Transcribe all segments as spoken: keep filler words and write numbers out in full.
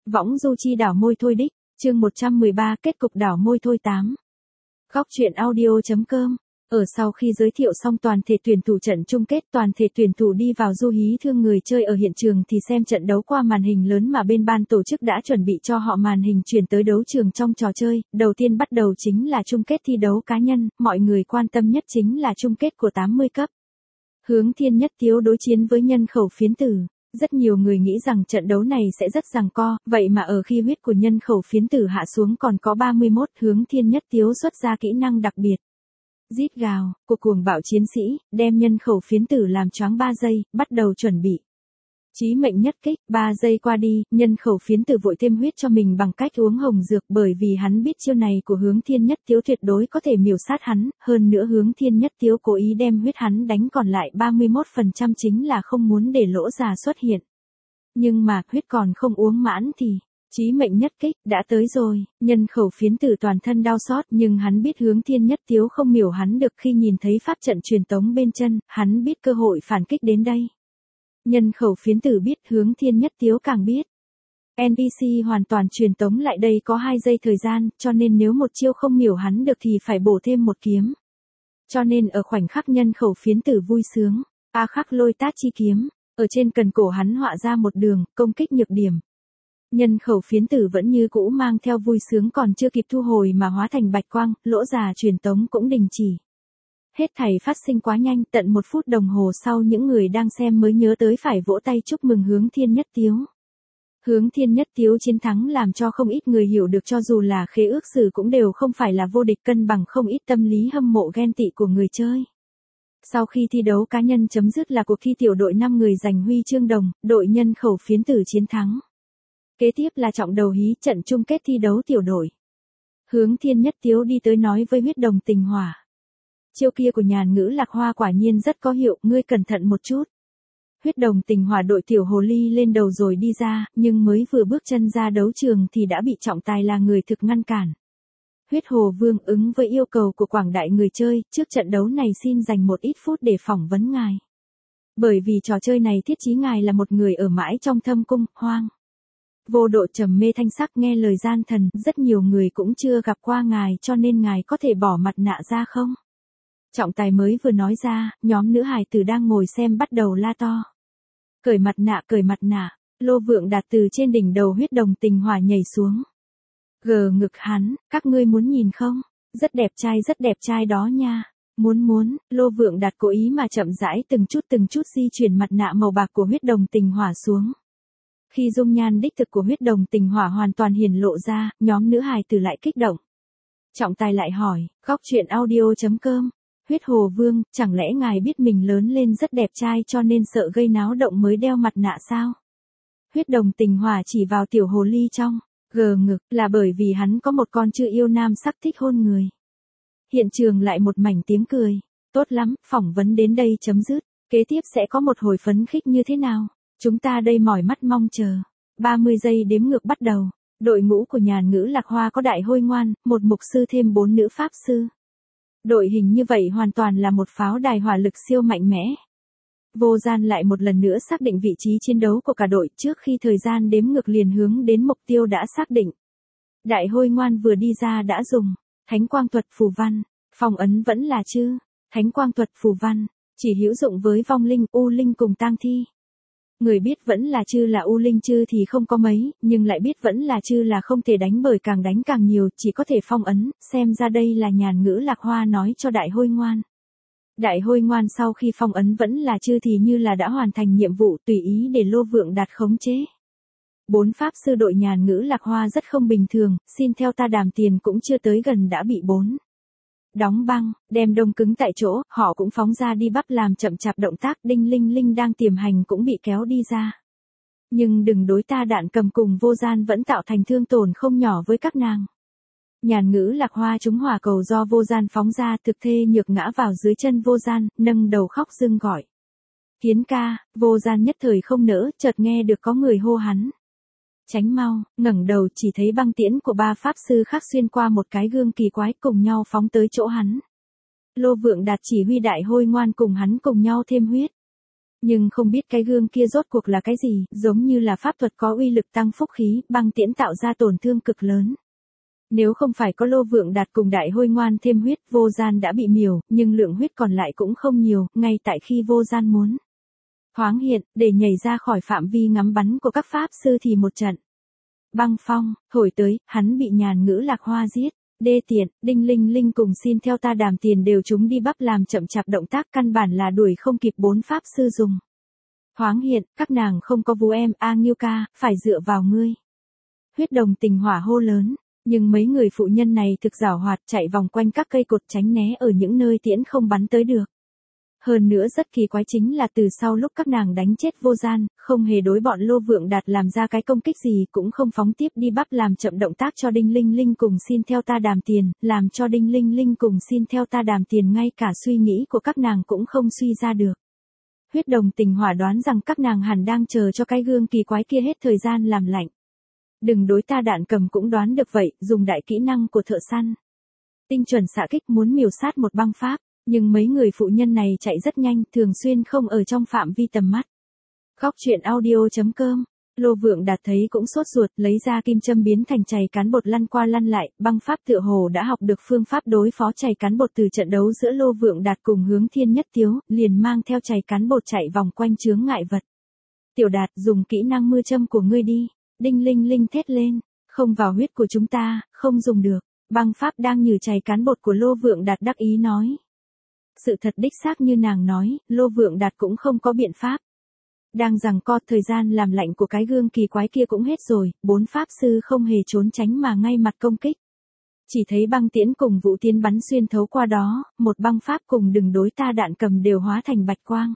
Võng du chi đảo môi thôi đích, chương một trăm mười ba kết cục đảo môi thôi tám. Góc truyện audio.com. Ở sau khi giới thiệu xong toàn thể tuyển thủ trận chung kết, toàn thể tuyển thủ đi vào du hí thương người chơi ở hiện trường thì xem trận đấu qua màn hình lớn mà bên ban tổ chức đã chuẩn bị cho họ màn hình chuyển tới đấu trường trong trò chơi. Đầu tiên bắt đầu chính là chung kết thi đấu cá nhân, mọi người quan tâm nhất chính là chung kết của tám mươi cấp. Hướng Thiên Nhất Tiếu đối chiến với Nhân Khẩu Phiến Tử. Rất nhiều người nghĩ rằng trận đấu này sẽ rất giằng co, vậy mà ở khi huyết của Nhân Khẩu Phiến Tử hạ xuống còn có ba mươi mốt, Hướng Thiên Nhất Tiếu xuất ra kỹ năng đặc biệt. Rít gào, cuộc cuồng bạo chiến sĩ, đem Nhân Khẩu Phiến Tử làm choáng ba giây, bắt đầu chuẩn bị. Chí mệnh nhất kích, ba giây qua đi, Nhân Khẩu Phiến Tử vội thêm huyết cho mình bằng cách uống hồng dược, bởi vì hắn biết chiêu này của Hướng Thiên Nhất Tiếu tuyệt đối có thể miểu sát hắn, hơn nữa Hướng Thiên Nhất Tiếu cố ý đem huyết hắn đánh còn lại ba mươi mốt phần trăm chính là không muốn để lỗ già xuất hiện. Nhưng mà, huyết còn không uống mãn thì, chí mệnh nhất kích, đã tới rồi, Nhân Khẩu Phiến Tử toàn thân đau xót nhưng hắn biết Hướng Thiên Nhất Tiếu không miểu hắn được. Khi nhìn thấy pháp trận truyền tống bên chân, hắn biết cơ hội phản kích đến đây. Nhân Khẩu Phiến Tử biết, Hướng Thiên Nhất Tiếu càng biết. en pê xê hoàn toàn truyền tống lại đây có hai giây thời gian, cho nên nếu một chiêu không miểu hắn được thì phải bổ thêm một kiếm. Cho nên ở khoảnh khắc Nhân Khẩu Phiến Tử vui sướng, A khắc lôi tát chi kiếm, ở trên cần cổ hắn họa ra một đường, công kích nhược điểm. Nhân Khẩu Phiến Tử vẫn như cũ mang theo vui sướng còn chưa kịp thu hồi mà hóa thành bạch quang, lỗ già truyền tống cũng đình chỉ. Hết thảy phát sinh quá nhanh, tận một phút đồng hồ sau những người đang xem mới nhớ tới phải vỗ tay chúc mừng Hướng Thiên Nhất Tiếu. Hướng Thiên Nhất Tiếu chiến thắng làm cho không ít người hiểu được cho dù là khế ước sử cũng đều không phải là vô địch, cân bằng không ít tâm lý hâm mộ ghen tị của người chơi. Sau khi thi đấu cá nhân chấm dứt là cuộc thi tiểu đội năm người giành huy chương đồng, đội Nhân Khẩu Phiến Tử chiến thắng. Kế tiếp là trọng đầu hí, trận chung kết thi đấu tiểu đội. Hướng Thiên Nhất Tiếu đi tới nói với huyết đồng tình hỏa. Chiêu kia của Nhàn Ngữ Lạc Hoa quả nhiên rất có hiệu, ngươi cẩn thận một chút. Huyết đồng tình hỏa đội tiểu hồ ly lên đầu rồi đi ra, nhưng mới vừa bước chân ra đấu trường thì đã bị trọng tài là người thực ngăn cản. Huyết Hồ Vương ứng với yêu cầu của quảng đại người chơi, trước trận đấu này xin dành một ít phút để phỏng vấn ngài. Bởi vì trò chơi này thiết chí ngài là một người ở mãi trong thâm cung, hoang. Vô độ trầm mê thanh sắc nghe lời gian thần, rất nhiều người cũng chưa gặp qua ngài cho nên ngài có thể bỏ mặt nạ ra không? Trọng tài mới vừa nói ra, nhóm nữ hài tử đang ngồi xem bắt đầu la to. Cởi mặt nạ, cởi mặt nạ, Lô Vượng Đạt từ trên đỉnh đầu huyết đồng tình hỏa nhảy xuống. Gờ ngực hắn, các ngươi muốn nhìn không? Rất đẹp trai rất đẹp trai đó nha. Muốn muốn, Lô Vượng Đạt cố ý mà chậm rãi từng chút từng chút di chuyển mặt nạ màu bạc của huyết đồng tình hỏa xuống. Khi dung nhan đích thực của huyết đồng tình hỏa hoàn toàn hiển lộ ra, nhóm nữ hài tử lại kích động. Trọng tài lại hỏi, góc truyện audio.com. Huyết Hồ Vương, chẳng lẽ ngài biết mình lớn lên rất đẹp trai cho nên sợ gây náo động mới đeo mặt nạ sao? Huyết đồng tình hỏa chỉ vào tiểu hồ ly trong, gờ ngực, là bởi vì hắn có một con chưa yêu nam sắc thích hôn người. Hiện trường lại một mảnh tiếng cười. Tốt lắm, phỏng vấn đến đây chấm dứt. Kế tiếp sẽ có một hồi phấn khích như thế nào? Chúng ta đây mỏi mắt mong chờ. ba mươi giây đếm ngược bắt đầu. Đội ngũ của Nhàn Ngữ Lạc Hoa có Đại Hôi Ngoan, một mục sư thêm bốn nữ pháp sư. Đội hình như vậy hoàn toàn là một pháo đài hỏa lực siêu mạnh mẽ. Vô Gian lại một lần nữa xác định vị trí chiến đấu của cả đội trước khi thời gian đếm ngược liền hướng đến mục tiêu đã xác định. Đại Hôi Ngoan vừa đi ra đã dùng Thánh Quang Thuật phù văn, phong ấn vẫn là chư. Thánh Quang Thuật phù văn, chỉ hữu dụng với vong linh, u linh cùng tang thi. Người biết vẫn là chư là u linh chư thì không có mấy, nhưng lại biết vẫn là chư là không thể đánh bởi càng đánh càng nhiều, chỉ có thể phong ấn, xem ra đây là Nhàn Ngữ Lạc Hoa nói cho Đại Hôi Ngoan. Đại Hôi Ngoan sau khi phong ấn vẫn là chư thì như là đã hoàn thành nhiệm vụ, tùy ý để Lô Vượng Đạt khống chế. Bốn pháp sư đội Nhàn Ngữ Lạc Hoa rất không bình thường, xin theo ta đàm tiền cũng chưa tới gần đã bị bốn. Đóng băng, đem đông cứng tại chỗ, họ cũng phóng ra đi bắp làm chậm chạp động tác, Đinh Linh Linh đang tiềm hành cũng bị kéo đi ra. Nhưng đừng đối ta đạn cầm cùng Vô Gian vẫn tạo thành thương tổn không nhỏ với các nàng. Nhàn Ngữ Lạc Hoa trúng hỏa cầu do Vô Gian phóng ra, thực thê nhược ngã vào dưới chân Vô Gian, nâng đầu khóc rưng gọi. Kiến ca, Vô Gian nhất thời không nỡ, chợt nghe được có người hô hắn. Tránh mau, ngẩng đầu chỉ thấy băng tiễn của ba pháp sư khác xuyên qua một cái gương kỳ quái cùng nhau phóng tới chỗ hắn. Lô Vượng Đạt chỉ huy Đại Hôi Ngoan cùng hắn cùng nhau thêm huyết. Nhưng không biết cái gương kia rốt cuộc là cái gì, giống như là pháp thuật có uy lực tăng phúc khí, băng tiễn tạo ra tổn thương cực lớn. Nếu không phải có Lô Vượng Đạt cùng Đại Hôi Ngoan thêm huyết, Vô Gian đã bị miểu, nhưng lượng huyết còn lại cũng không nhiều, ngay tại khi Vô Gian muốn thoáng hiện, để nhảy ra khỏi phạm vi ngắm bắn của các pháp sư thì một trận băng phong thổi tới, hắn bị Nhàn Ngữ Lạc Hoa giết. Đê tiện, Đinh Linh Linh cùng Xin Theo Ta Đàm Tiền đều chúng đi bắp làm chậm chạp động tác, căn bản là đuổi không kịp bốn pháp sư dùng thoáng hiện, các nàng không có vú em, A Nghiêu ca, phải dựa vào ngươi. Huyết Đồng Tình Hỏa hô lớn, nhưng mấy người phụ nhân này thực giảo hoạt, chạy vòng quanh các cây cột tránh né ở những nơi tiễn không bắn tới được. Hơn nữa rất kỳ quái chính là từ sau lúc các nàng đánh chết Vô Gian, không hề đối bọn Lô Vượng Đạt làm ra cái công kích gì, cũng không phóng tiếp đi bắp làm chậm động tác cho Đinh Linh Linh cùng Xin Theo Ta Đàm Tiền, làm cho Đinh Linh Linh cùng Xin Theo Ta Đàm Tiền ngay cả suy nghĩ của các nàng cũng không suy ra được. Huyết Đồng Tình Hỏa đoán rằng các nàng hẳn đang chờ cho cái gương kỳ quái kia hết thời gian làm lạnh. Đừng đối ta đạn cầm cũng đoán được vậy, dùng đại kỹ năng của thợ săn. Tinh chuẩn xạ kích muốn miểu sát một băng pháp. Nhưng mấy người phụ nhân này chạy rất nhanh, thường xuyên không ở trong phạm vi tầm mắt. Góc truyện audio chấm com. Lô Vượng Đạt thấy cũng sốt ruột, lấy ra kim châm biến thành chày cán bột lăn qua lăn lại, băng pháp tựa hồ đã học được phương pháp đối phó chày cán bột từ trận đấu giữa Lô Vượng Đạt cùng Hướng Thiên Nhất Tiếu, liền mang theo chày cán bột chạy vòng quanh chướng ngại vật. Tiểu Đạt, dùng kỹ năng mưa châm của ngươi đi. Đinh Linh Linh thét lên, không vào huyết của chúng ta, không dùng được. Băng pháp đang nhử chày cán bột của Lô Vượng Đạt đắc ý nói. Sự thật đích xác như nàng nói, Lô Vượng Đạt cũng không có biện pháp. Đang giằng co, thời gian làm lạnh của cái gương kỳ quái kia cũng hết rồi, bốn pháp sư không hề trốn tránh mà ngay mặt công kích. Chỉ thấy băng tiễn cùng vũ tiến bắn xuyên thấu qua đó, một băng pháp cùng Đừng Đối Ta Đạn Cầm đều hóa thành bạch quang.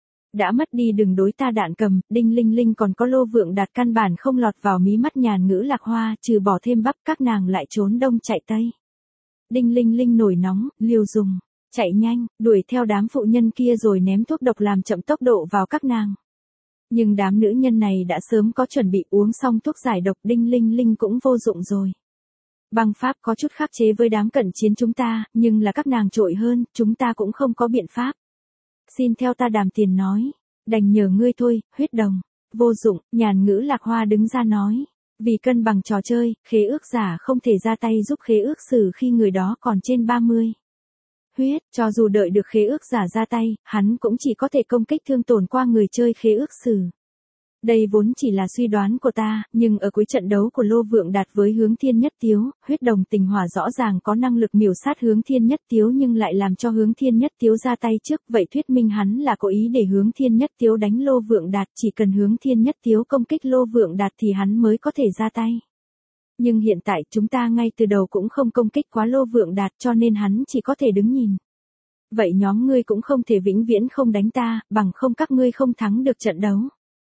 Đã mất đi Đừng Đối Ta Đạn Cầm, Đinh Linh Linh còn có Lô Vượng Đạt căn bản không lọt vào mí mắt Nhàn Ngữ Lạc Hoa, trừ bỏ thêm bắp các nàng lại trốn đông chạy tây. Đinh Linh Linh nổi nóng, liều dùng. Chạy nhanh, đuổi theo đám phụ nhân kia rồi ném thuốc độc làm chậm tốc độ vào các nàng. Nhưng đám nữ nhân này đã sớm có chuẩn bị, uống xong thuốc giải độc, Đinh Linh Linh cũng vô dụng rồi. Băng pháp có chút khắc chế với đám cận chiến chúng ta, nhưng là các nàng trội hơn, chúng ta cũng không có biện pháp. Xin Theo Ta Đàm Tiền nói, đành nhờ ngươi thôi, Huyết Đồng. Vô dụng, Nhàn Ngữ Lạc Hoa đứng ra nói. Vì cân bằng trò chơi, khế ước giả không thể ra tay giúp khế ước sử khi người đó còn trên ba mươi. Huyết, cho dù đợi được khế ước giả ra tay, hắn cũng chỉ có thể công kích thương tổn qua người chơi khế ước sử. Đây vốn chỉ là suy đoán của ta, nhưng ở cuối trận đấu của Lô Vượng Đạt với Hướng Thiên Nhất Tiếu, Huyết Đồng Tình Hỏa rõ ràng có năng lực miểu sát Hướng Thiên Nhất Tiếu nhưng lại làm cho Hướng Thiên Nhất Tiếu ra tay trước, vậy thuyết minh hắn là cố ý để Hướng Thiên Nhất Tiếu đánh Lô Vượng Đạt, chỉ cần Hướng Thiên Nhất Tiếu công kích Lô Vượng Đạt thì hắn mới có thể ra tay. Nhưng hiện tại chúng ta ngay từ đầu cũng không công kích quá Lô Vượng Đạt cho nên hắn chỉ có thể đứng nhìn. Vậy nhóm ngươi cũng không thể vĩnh viễn không đánh ta, bằng không các ngươi không thắng được trận đấu.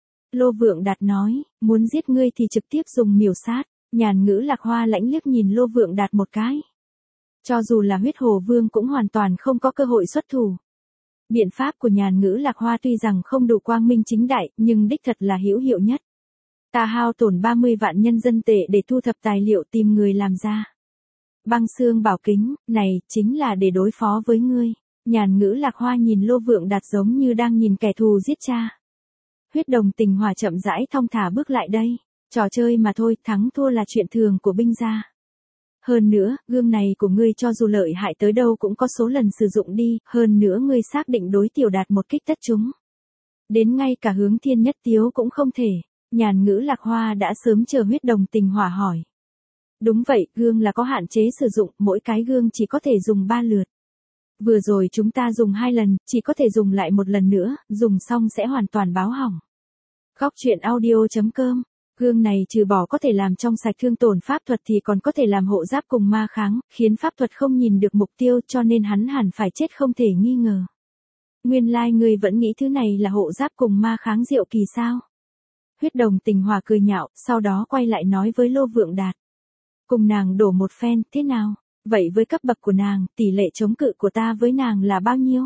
Lô Vượng Đạt nói, muốn giết ngươi thì trực tiếp dùng miểu sát. Nhàn Ngữ Lạc Hoa lãnh liếc nhìn Lô Vượng Đạt một cái. Cho dù là Huyết Hồ Vương cũng hoàn toàn không có cơ hội xuất thủ. Biện pháp của Nhàn Ngữ Lạc Hoa tuy rằng không đủ quang minh chính đại, nhưng đích thật là hữu hiệu nhất. Ta hao tổn ba mươi vạn nhân dân tệ để thu thập tài liệu tìm người làm ra. Băng xương bảo kính, này, chính là để đối phó với ngươi. Nhàn Ngữ Lạc Hoa nhìn Lô Vượng Đạt giống như đang nhìn kẻ thù giết cha. Huyết Đồng Tình Hỏa chậm rãi thong thả bước lại đây. Trò chơi mà thôi, thắng thua là chuyện thường của binh gia. Hơn nữa, gương này của ngươi cho dù lợi hại tới đâu cũng có số lần sử dụng đi, hơn nữa ngươi xác định đối Tiểu Đạt một kích tất chúng. Đến ngay cả Hướng Thiên Nhất Tiếu cũng không thể. Nhàn Ngữ Lạc Hoa đã sớm chờ Huyết Đồng Tình Hỏa hỏi. Đúng vậy, gương là có hạn chế sử dụng, mỗi cái gương chỉ có thể dùng ba lượt. Vừa rồi chúng ta dùng hai lần, chỉ có thể dùng lại một lần nữa, dùng xong sẽ hoàn toàn báo hỏng. Góc truyện audio chấm com. Gương này trừ bỏ có thể làm trong sạch thương tổn pháp thuật thì còn có thể làm hộ giáp cùng ma kháng, khiến pháp thuật không nhìn được mục tiêu cho nên hắn hẳn phải chết không thể nghi ngờ. Nguyên lai like người vẫn nghĩ thứ này là hộ giáp cùng ma kháng diệu kỳ sao? Huyết Đồng Tình Hỏa cười nhạo, sau đó quay lại nói với Lô Vượng Đạt. Cùng nàng đổ một phen, thế nào? Vậy với cấp bậc của nàng, tỷ lệ chống cự của ta với nàng là bao nhiêu?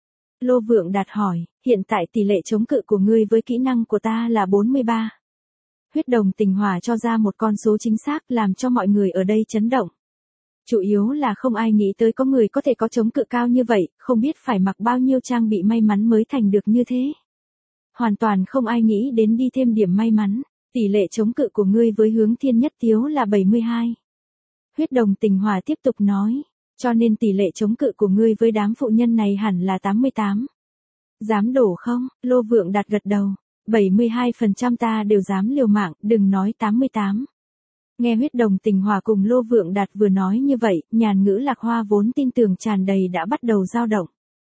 Lô Vượng Đạt hỏi, hiện tại tỷ lệ chống cự của ngươi với kỹ năng của ta là bốn mươi ba. Huyết Đồng Tình Hỏa cho ra một con số chính xác làm cho mọi người ở đây chấn động. Chủ yếu là không ai nghĩ tới có người có thể có chống cự cao như vậy, không biết phải mặc bao nhiêu trang bị may mắn mới thành được như thế. hoàn toàn không ai nghĩ đến đi thêm điểm may mắn. Tỷ lệ chống cự của ngươi với Hướng Thiên Nhất Tiếu là bảy mươi hai. Huyết Đồng Tình Hỏa tiếp tục nói, cho nên tỷ lệ chống cự của ngươi với đám phụ nhân này hẳn là tám mươi tám. Dám đổ không? Lô Vượng Đạt gật đầu, bảy mươi hai phần trăm ta đều dám liều mạng, đừng nói tám mươi tám. Nghe Huyết Đồng Tình Hỏa cùng Lô Vượng Đạt vừa nói như vậy, Nhàn Ngữ Lạc Hoa vốn tin tưởng tràn đầy đã bắt đầu dao động.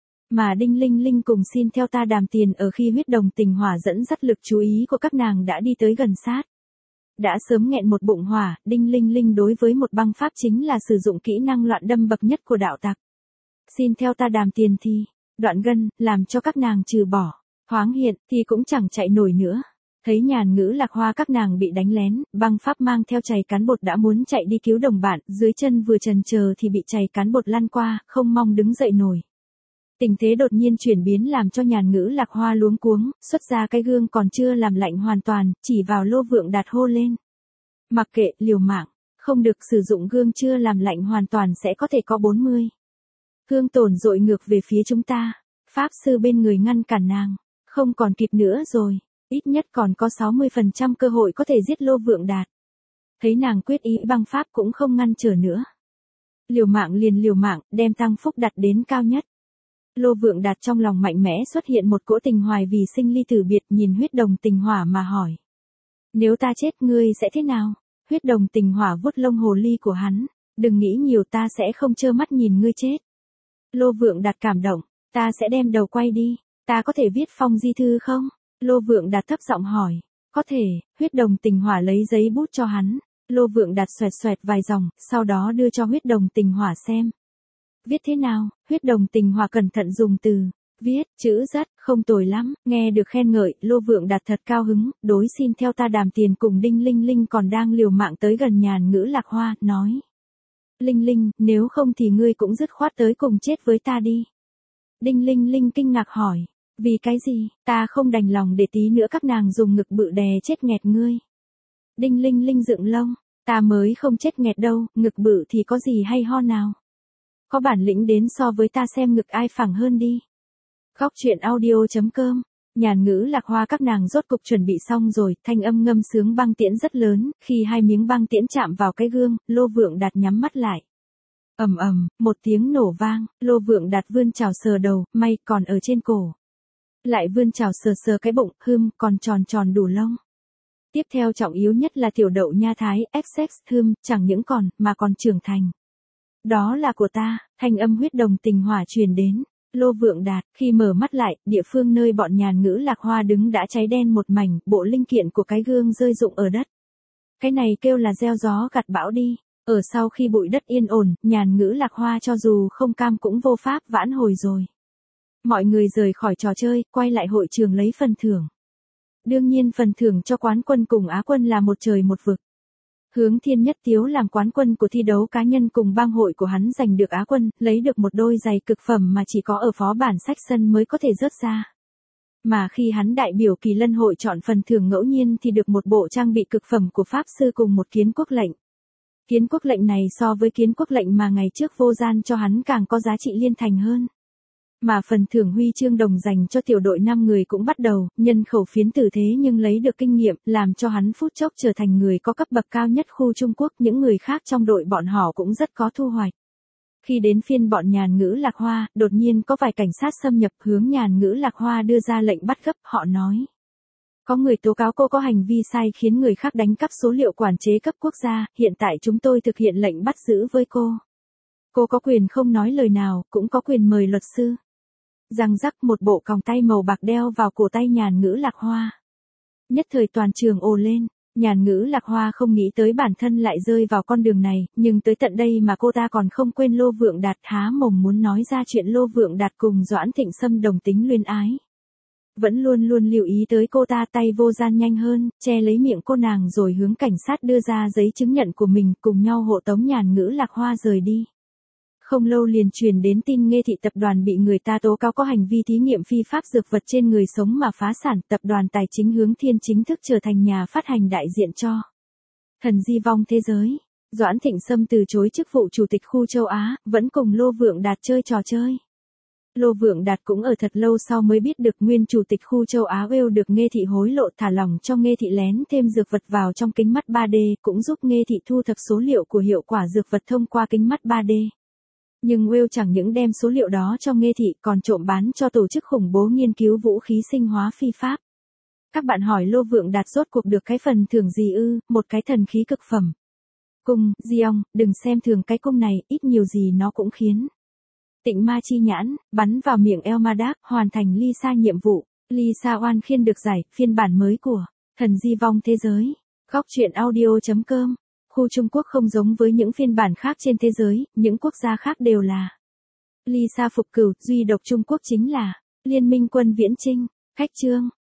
Mà Đinh Linh Linh cùng Xin Theo Ta đàm tiền ở khi Huyết Đồng Tình Hỏa dẫn dắt lực chú ý của các nàng đã đi tới gần sát. Đã sớm nghẹn một bụng hỏa, Đinh Linh Linh đối với một băng pháp chính là sử dụng kỹ năng loạn đâm bậc nhất của đạo tặc. Xin Theo Ta đàm tiền thì, đoạn gân, làm cho các nàng trừ bỏ, thoáng hiện, thì cũng chẳng chạy nổi nữa. Thấy Nhàn Ngữ Lạc Hoa các nàng bị đánh lén, băng pháp mang theo chày cán bột đã muốn chạy đi cứu đồng bạn, dưới chân vừa chần chờ thì bị chày cán bột lăn qua, không mong đứng dậy nổi. Tình thế đột nhiên chuyển biến làm cho Nhàn Ngữ Lạc Hoa luống cuống, xuất ra cái gương còn chưa làm lạnh hoàn toàn, chỉ vào Lô Vượng Đạt hô lên. Mặc kệ, liều mạng, không được sử dụng gương chưa làm lạnh hoàn toàn sẽ có thể có bốn mươi. Gương tổn dội ngược về phía chúng ta, pháp sư bên người ngăn cản nàng, không còn kịp nữa rồi, ít nhất còn có sáu mươi phần trăm cơ hội có thể giết Lô Vượng Đạt. Thấy nàng quyết ý băng pháp cũng không ngăn trở nữa. Liều mạng liền liều mạng, đem tăng phúc đặt đến cao nhất. Lô Vượng Đạt trong lòng mạnh mẽ xuất hiện một cỗ tình hoài vì sinh ly tử biệt, nhìn Huyết Đồng Tình Hỏa mà hỏi. Nếu ta chết ngươi sẽ thế nào? Huyết Đồng Tình Hỏa vuốt lông hồ ly của hắn. Đừng nghĩ nhiều, ta sẽ không trơ mắt nhìn ngươi chết. Lô Vượng Đạt cảm động. Ta sẽ đem đầu quay đi. Ta có thể viết phong di thư không? Lô Vượng Đạt thấp giọng hỏi. Có thể. Huyết Đồng Tình Hỏa lấy giấy bút cho hắn. Lô Vượng Đạt xoẹt xoẹt vài dòng, sau đó đưa cho Huyết Đồng Tình Hỏa xem. Viết thế nào? Huyết Đồng Tình Hỏa cẩn thận dùng từ. Viết, chữ rất, không tồi lắm. Nghe được khen ngợi, Lô Vượng Đạt thật cao hứng, đối Xin Theo Ta đàm tiền cùng Đinh Linh Linh còn đang liều mạng tới gần Nhàn Ngữ Lạc Hoa, nói. Linh Linh, nếu không thì ngươi cũng dứt khoát tới cùng chết với ta đi. Đinh Linh Linh kinh ngạc hỏi. Vì cái gì? Ta không đành lòng để tí nữa các nàng dùng ngực bự đè chết nghẹt ngươi. Đinh Linh Linh dựng lông. Ta mới không chết nghẹt đâu, ngực bự thì có gì hay ho nào. Có bản lĩnh đến so với ta xem ngực ai phẳng hơn đi. Góc truyện audio chấm com. Nhàn Ngữ Lạc Hoa các nàng rốt cục chuẩn bị xong rồi, thanh âm ngâm sướng băng tiễn rất lớn, khi hai miếng băng tiễn chạm vào cái gương, Lô Vượng Đạt nhắm mắt lại. Ầm ầm, một tiếng nổ vang, Lô Vượng Đạt vươn chảo sờ đầu, may còn ở trên cổ. Lại vươn chảo sờ sờ cái bụng, hưm, còn tròn tròn đủ lông. Tiếp theo trọng yếu nhất là tiểu đậu nha thái, ích ích, hưm, chẳng những còn, mà còn trưởng thành. Đó là của ta, thanh âm Huyết Đồng Tình Hỏa truyền đến. Lô Vượng Đạt, khi mở mắt lại, địa phương nơi bọn Nhàn Ngữ Lạc Hoa đứng đã cháy đen một mảnh, bộ linh kiện của cái gương rơi rụng ở đất. Cái này kêu là gieo gió gặt bão đi. Ở sau khi bụi đất yên ổn, Nhàn Ngữ Lạc Hoa cho dù không cam cũng vô pháp vãn hồi rồi. Mọi người rời khỏi trò chơi, quay lại hội trường lấy phần thưởng. Đương nhiên phần thưởng cho quán quân cùng á quân là một trời một vực. Hướng Thiên Nhất Tiếu làm quán quân của thi đấu cá nhân cùng bang hội của hắn giành được á quân, lấy được một đôi giày cực phẩm mà chỉ có ở phó bản sách sân mới có thể rớt ra. Mà khi hắn đại biểu kỳ lân hội chọn phần thưởng ngẫu nhiên thì được một bộ trang bị cực phẩm của pháp sư cùng một kiến quốc lệnh. Kiến quốc lệnh này so với kiến quốc lệnh mà ngày trước vô gian cho hắn càng có giá trị liên thành hơn. Mà phần thưởng huy chương đồng dành cho tiểu đội năm người cũng bắt đầu, nhân khẩu phiến tử thế nhưng lấy được kinh nghiệm, làm cho hắn phút chốc trở thành người có cấp bậc cao nhất khu Trung Quốc, những người khác trong đội bọn họ cũng rất có thu hoạch. Khi đến phiên bọn Nhàn Ngữ Lạc Hoa, đột nhiên có vài cảnh sát xâm nhập hướng Nhàn Ngữ Lạc Hoa đưa ra lệnh bắt gấp, họ nói. Có người tố cáo cô có hành vi sai khiến người khác đánh cắp số liệu quản chế cấp quốc gia, hiện tại chúng tôi thực hiện lệnh bắt giữ với cô. Cô có quyền không nói lời nào, cũng có quyền mời luật sư. Răng rắc một bộ còng tay màu bạc đeo vào cổ tay Nhàn Ngữ Lạc Hoa. Nhất thời toàn trường ồ lên, Nhàn Ngữ Lạc Hoa không nghĩ tới bản thân lại rơi vào con đường này, nhưng tới tận đây mà cô ta còn không quên Lô Vượng Đạt, há mồm muốn nói ra chuyện Lô Vượng Đạt cùng Doãn Thịnh Sâm đồng tính luyến ái. Vẫn luôn luôn lưu ý tới cô ta, tay vô gian nhanh hơn, che lấy miệng cô nàng rồi hướng cảnh sát đưa ra giấy chứng nhận của mình, cùng nhau hộ tống Nhàn Ngữ Lạc Hoa rời đi. Không lâu liền truyền đến tin Nghê Thị tập đoàn bị người ta tố cáo có hành vi thí nghiệm phi pháp dược vật trên người sống mà phá sản. Tập đoàn tài chính Hướng Thiên chính thức trở thành nhà phát hành đại diện cho thần di vong thế giới. Doãn Thịnh Sâm từ chối chức vụ chủ tịch khu châu Á, vẫn cùng Lô Vượng Đạt chơi trò chơi. Lô Vượng Đạt cũng ở thật lâu sau mới biết được nguyên chủ tịch khu châu Á Wales được Nghê Thị hối lộ thả lỏng cho Nghê Thị lén thêm dược vật vào trong kính mắt ba D, cũng giúp Nghê Thị thu thập số liệu của hiệu quả dược vật thông qua kính mắt ba D. Nhưng Wales chẳng những đem số liệu đó cho Nghê Thị còn trộm bán cho tổ chức khủng bố nghiên cứu vũ khí sinh hóa phi pháp. Các bạn hỏi Lô Vượng Đạt rốt cuộc được cái phần thưởng gì ư? Một cái thần khí cực phẩm. Cung, Diong, đừng xem thường cái cung này, ít nhiều gì nó cũng khiến Tịnh Ma Chi Nhãn bắn vào miệng Elmadak, hoàn thành Lisa nhiệm vụ. Lisa Oan Khiên được giải, phiên bản mới của Thần Di Vong Thế Giới. Góc truyện audio.com. Khu Trung Quốc không giống với những phiên bản khác trên thế giới, những quốc gia khác đều là Lisa phục cửu, duy độc Trung Quốc chính là Liên minh quân viễn chinh. Khách chương.